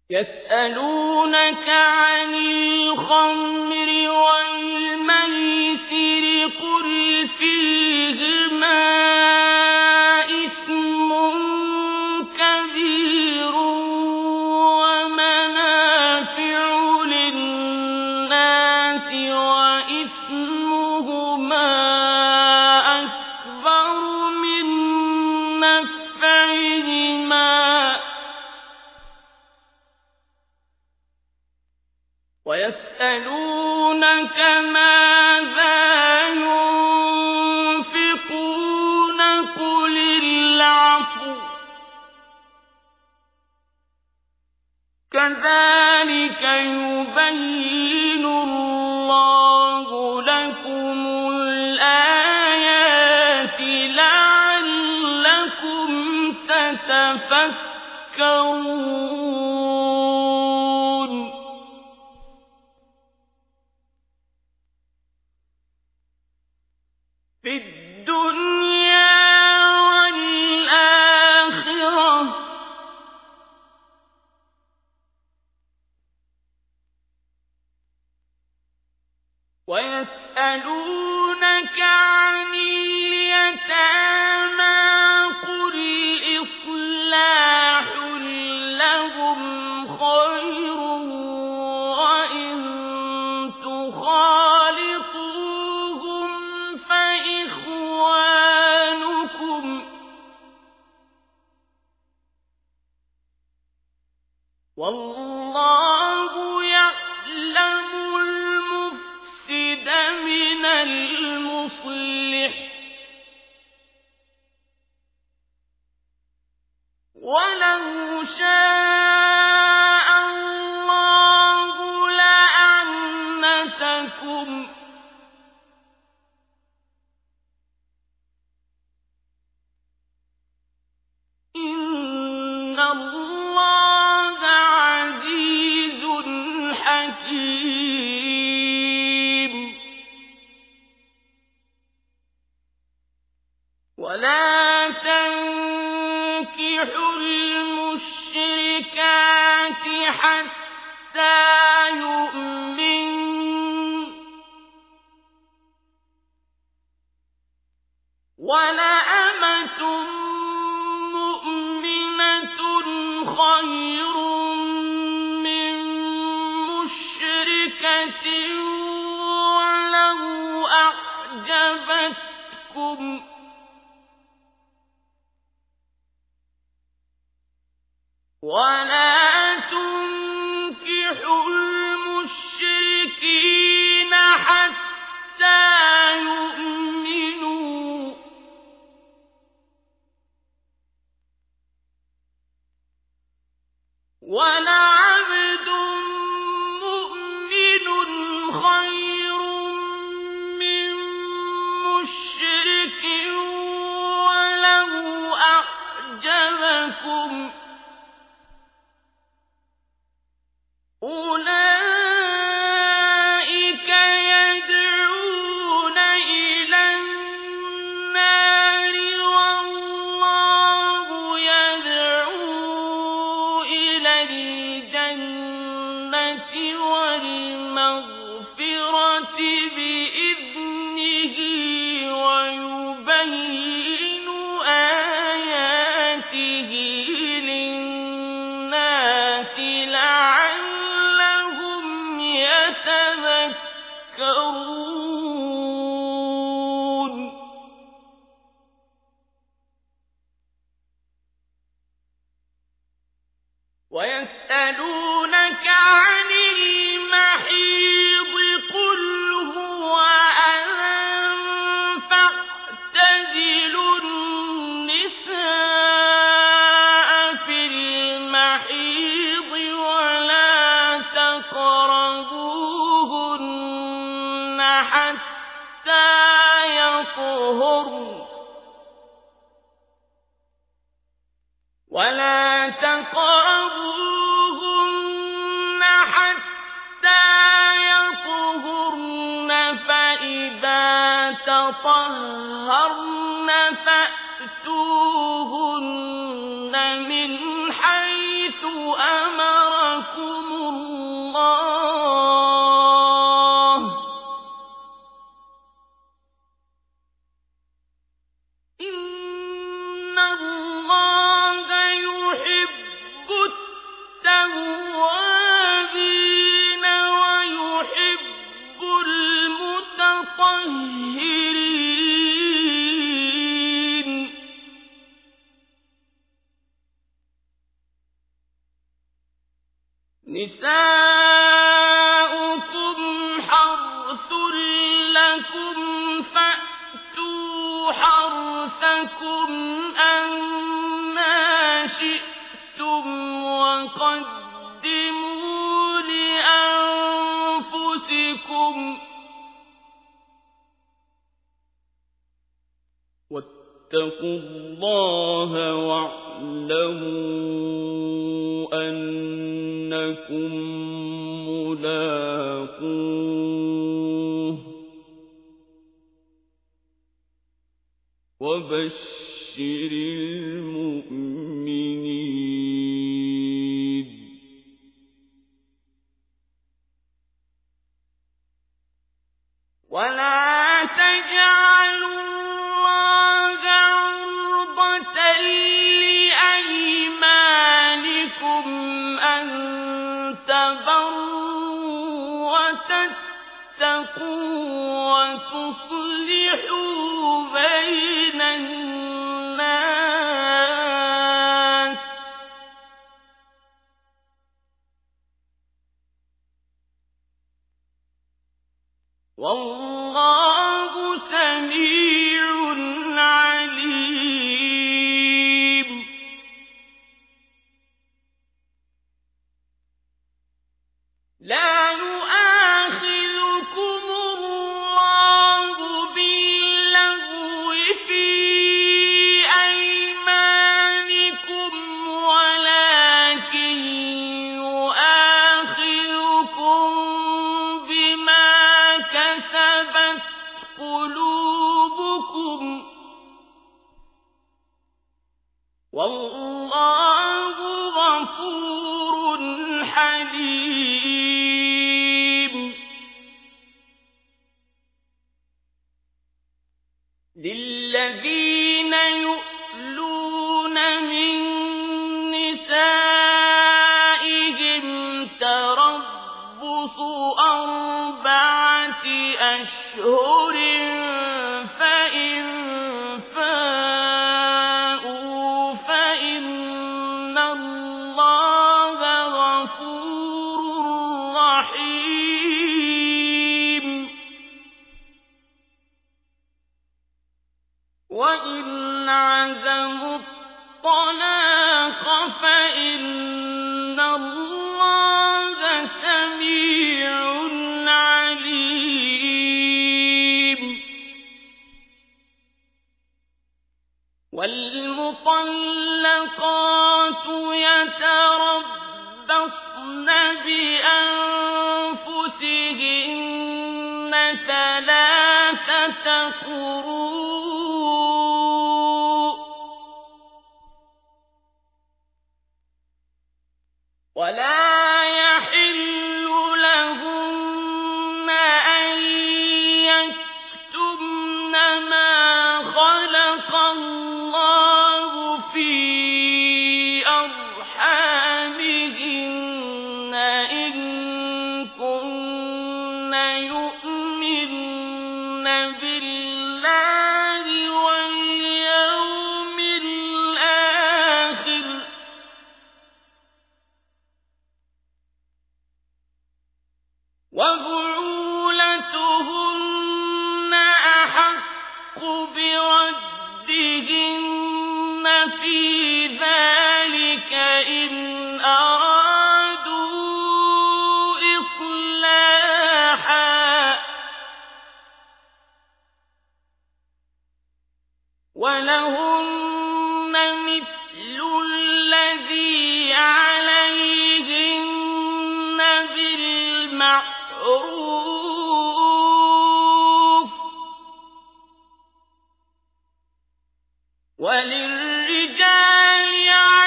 يسألونك عن الخمر والميسر قل فيهما إثم كبير ومنافع للناس وإثمهما أكبر من نفعهما ويسألونك ماذا ينفقون قل العفو كذلك يبين الله لكم الآيات لعلكم تتفكرون في الدنيا والآخرة ويسألونك عن اليتامى قل إصلاح لهم خير وإن تخالطوهم فإخوانكم والله يعلم المفسد من المصلح ولو شاء الله لأعنتكم إن الله عزيز حكيم ولا تنكحوا المشركات حتى يؤمنوا ولأمة مؤمنة خير من مشركة ولو أعجبتكم ولا تنكحوا المشركين حتى يؤمنوا ولعبد مؤمن خير من مشرك ولو أعجبكم أولئك يدعون إلى النار والله يدعو إلى الجنة والمغفرة بإذنه ويبين آياته للناس لعلهم يتذكرون ويسألونك عن المحيض قل هو أذى فاعتزلوا النساء في المحيض ولا تقربوهن حتى يطهرن ولا تقربوهن حتى يطهرن فإذا تطهرن فأتوهن من حيث أمركم نساؤكم حرث لكم فأتوا حرثكم أنى شئتم وقدموا لأنفسكم واتقوا الله واعلموا أنكم ملاقوه وبشر المؤمنين ولا تجعلوا الله عرضة لأيمانكم أن تبروا وتتقوا وتصلحوا بين الناس والله سميع عليم لا يؤاخذكم الله باللغو في أيمانكم ولكن يؤاخذكم بما كسبت قلوبكم والله غفور حليم للذين يؤلون من نسائهم تربص 4 أشهر فإن فاءوا فإن الله غفور رحيم وإن عزموا الطلاق فإن الله سميع عليم والمطلقات يتربصن بأنفسهن 3 قروء ولا يحل لهن أن يكتمن ما خلق الله في أرحامهن إن كن يؤمن بالله واليوم الآخر وبعولتهن أحق بردهن في ذلك إن أرادوا إصلاحا ولهن مثل الذي عليهن بالمعروف وللرجال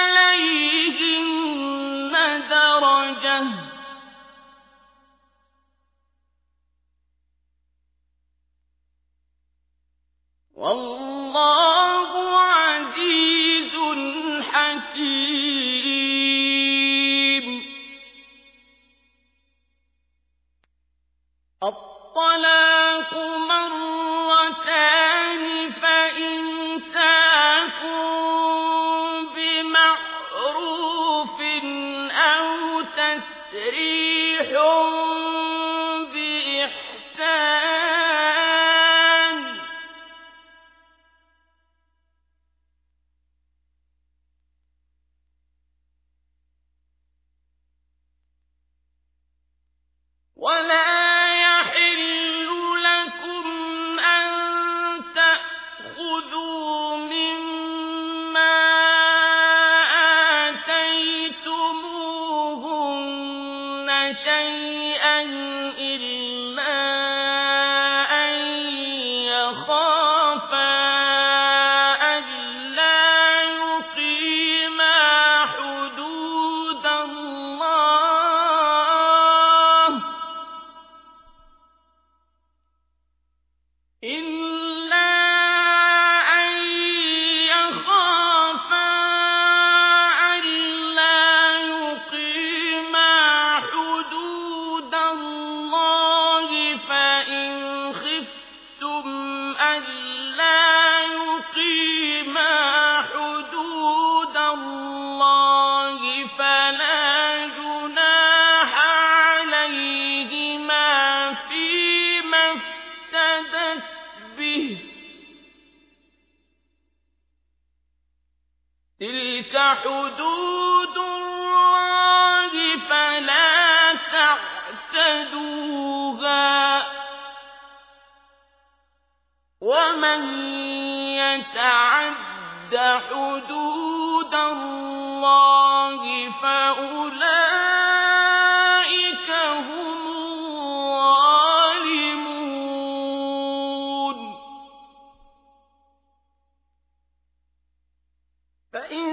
عليهن درجة والله عزيز حكيم الطلاق مرتان فإمساك بمعروف أو تسريح تَسْرِيحٌ بِإِحْسَانٍ وَلَا يَحِلُّ لَكُمْ أَن تَأْخُذُوا مِمَّا آتَيْتُمُوهُنَّ شَيْئًا إِلَّا أَن يَخَافَا أَلَّا يُقِيمَا حُدُودَ اللَّهِ فَإِنْ خِفْتُمْ أَلَّا يُقِيمَا حُدُودَ اللَّهِ فَلَا جُنَاحَ عَلَيْهِمَا فِيمَا افْتَدَتْ بِهِ ۗ تِلْكَ حُدُودُ اللَّهِ فَلَا تَعْتَدُوهَا ۚ وَمَن يَتَعَدَّ حُدُودَ اللَّهِ فَأُولَٰئِكَ هُمُ الظَّالِمُونَ فَإِن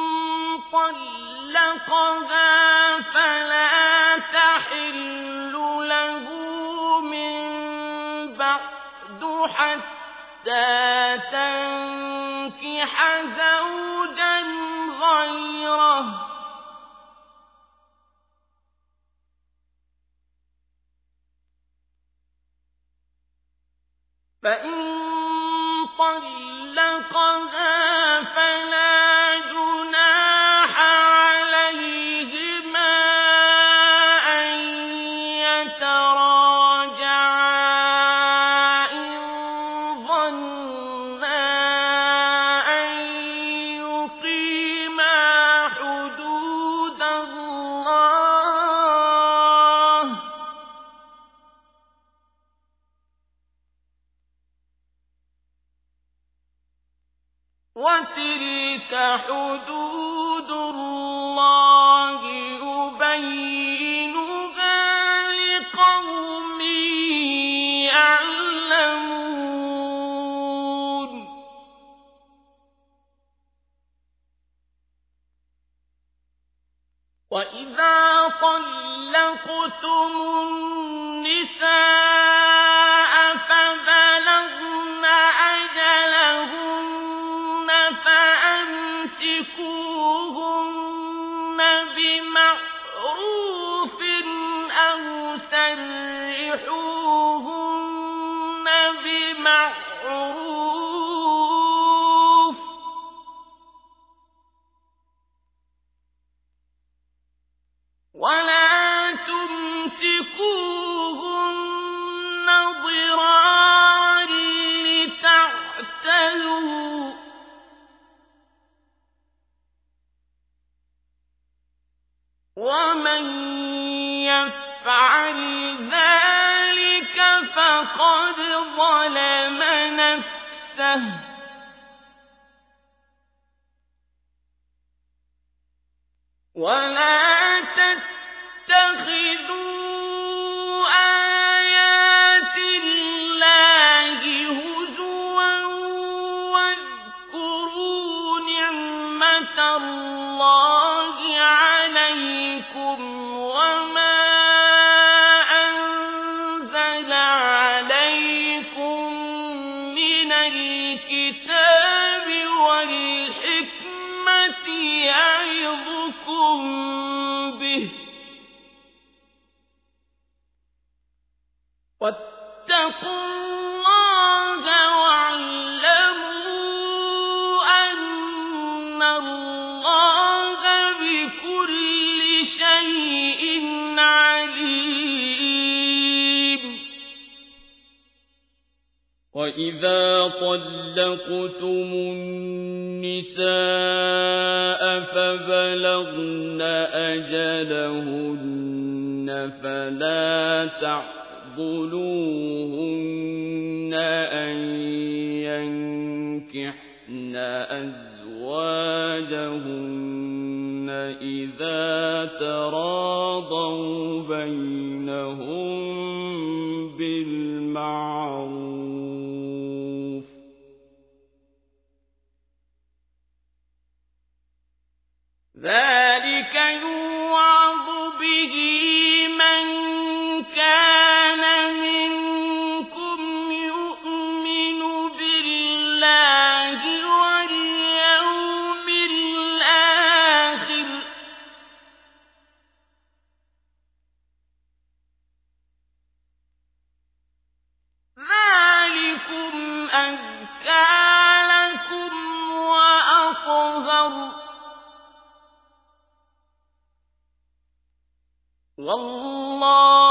طَلَّقَهَا فَلَا تَحِلُّ لَهُ مِن بَعْدُ حَتَّىٰ تَنكِحَ زَوْجًا غَيْرَهُ ۗ فَإِن طَلَّقَهَا فَلَا جُنَاحَ عَلَيْهِمَا أَن يَتَرَاجَعَا إِن ظَنَّا أَن يُقِيمَا حُدُودَ اللَّهِ ۗ وَتِلْكَ حُدُودُ اللَّهِ يُبَيِّنُهَا لِقَوْمٍ يَعْلَمُونَ وَإِذَا طَلَّقْتُمُ النِّسَاءَ فَبَلَغْنَ أَجَلَهُنَّ فَأَمْسِكُوهُنَّ بِمَعْرُوفٍ أَوْ سَرِّحُوهُنَّ بِمَعْرُوفٍ ۚ وَلَا تُمْسِكُوهُنَّ ضِرَارًا لِّتَعْتَدُوا ۚ وَمَن يَفْعَلْ ذَٰلِكَ فَقَدْ ظَلَمَ نَفْسَهُ ۚ وَلَا تَتَّخِذُوا آيَاتِ اللَّهِ هُزُوًا وَاذْكُرُوا نِعْمَةَ اللَّهِ عَلَيْكُمْ وَمَا أَنزَلَ عَلَيْكُم مِّنَ الْكِتَابِ وَالْحِكْمَةِ يَعِظُكُم وَإِذَا طَلَّقْتُمُ النِّسَاءَ فَبَلَغْنَ أَجَلَهُنَّ فَلَا تَعْضُلُوهُنَّ أَن يَنكِحْنَ أَزْوَاجَهُنَّ إِذَا تَرَاضَوْا بَيْنَهُم بِالْمَعْرُوفِ ۗ ذَلِكَ يُوعَظُ بِهِ مَن كَانَ مِنكُمْ يُؤْمِنُ بِاللَّهِ وَالْيَوْمِ الْآخِرِ ۗ ذَلِكُمْ أَزْكَىٰ لَكُمْ وَأَطْهَرُ ۗ وَاللَّهُ